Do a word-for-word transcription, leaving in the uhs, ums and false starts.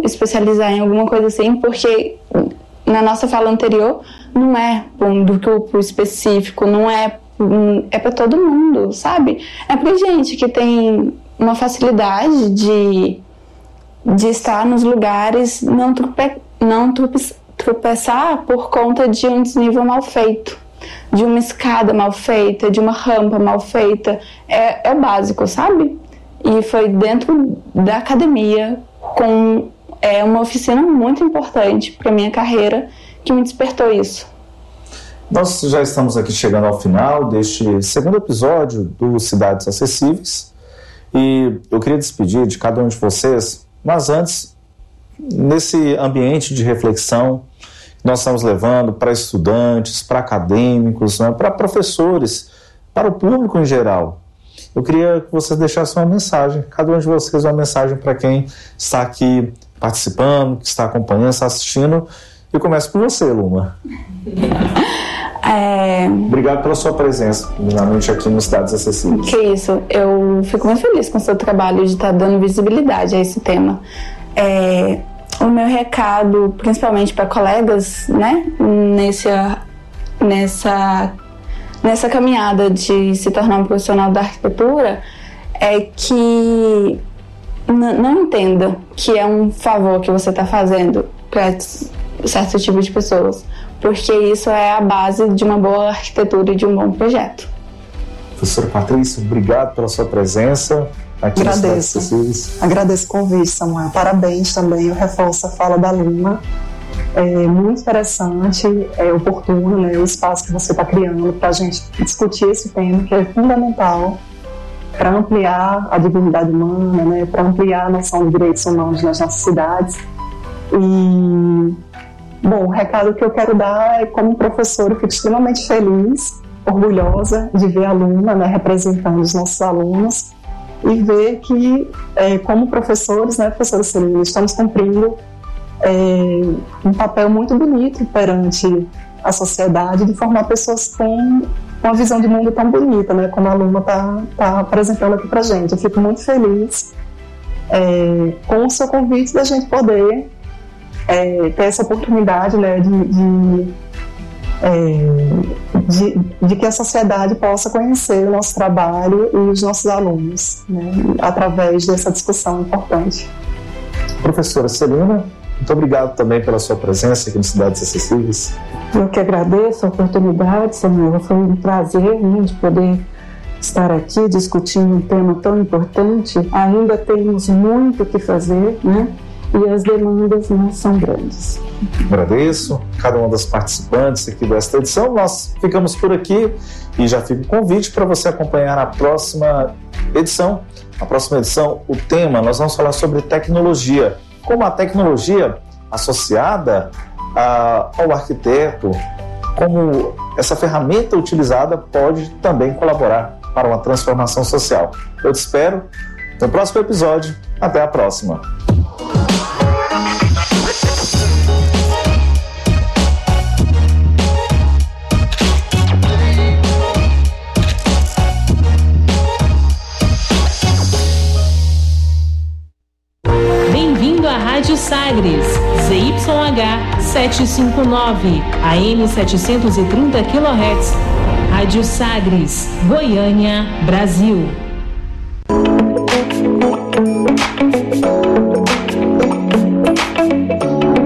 especializar em alguma coisa assim, porque na nossa fala anterior não é um grupo específico, não é um, é para todo mundo, sabe? É para gente que tem uma facilidade de, de estar nos lugares, não, trupe, não trupe, tropeçar por conta de um desnível mal feito, de uma escada mal feita, de uma rampa mal feita. É, é o básico, sabe? E foi dentro da academia, com é, uma oficina muito importante para a minha carreira, que me despertou isso. Nós já estamos aqui chegando ao final deste segundo episódio do Cidades Acessíveis. E eu queria despedir de cada um de vocês, mas antes, nesse ambiente de reflexão que nós estamos levando para estudantes, para acadêmicos, né, para professores, para o público em geral, eu queria que vocês deixassem uma mensagem, cada um de vocês uma mensagem para quem está aqui participando, que está acompanhando, está assistindo. Eu começo por você, Luma. É... Obrigado pela sua presença, primeiramente aqui no Cidades Acessíveis. Que isso, eu fico muito feliz com o seu trabalho de estar dando visibilidade a esse tema. É... O meu recado, principalmente para colegas, né, nessa, nessa, nessa caminhada de se tornar um profissional da arquitetura, é que n- não entenda que é um favor que você está fazendo para certo tipo de pessoas, porque isso é a base de uma boa arquitetura e de um bom projeto. Professora Patrícia, obrigado pela sua presença aqui. Agradeço. Agradeço o convite, Samuel. Parabéns também, eu reforço a fala da Luma. É muito interessante, é oportuno, né, o espaço que você está criando para a gente discutir esse tema, que é fundamental para ampliar a dignidade humana, né, para ampliar a noção de direitos humanos nas nossas cidades. E, bom, o recado que eu quero dar é, como professora, eu fico extremamente feliz, orgulhosa de ver a Luma, né, representando os nossos alunos, e ver que, é, como professores, né, professora Celina, estamos cumprindo é, um papel muito bonito perante a sociedade, de formar pessoas com uma visão de mundo tão bonita, né, como a Luma está tá apresentando aqui para a gente. Eu fico muito feliz é, com o seu convite da gente poder é, ter essa oportunidade, né, de, de É, de, de que a sociedade possa conhecer o nosso trabalho e os nossos alunos, né, através dessa discussão importante. Professora Celina, muito obrigado também pela sua presença aqui no Cidades Acessíveis. Eu que agradeço a oportunidade, Samuel. Foi um prazer, né, de poder estar aqui discutindo um tema tão importante. Ainda temos muito o que fazer, né? E as demandas não são grandes. Agradeço cada uma das participantes aqui desta edição. Nós ficamos por aqui e já fica o convite para você acompanhar a próxima edição. A próxima edição, o tema, nós vamos falar sobre tecnologia. Como a tecnologia associada a, ao arquiteto, como essa ferramenta utilizada pode também colaborar para uma transformação social. Eu te espero no próximo episódio. Até a próxima. Rádio Sagres, Z Y H setecentos e cinquenta e nove, A M setecentos e trinta quilohertz. Rádio Sagres, Goiânia, Brasil.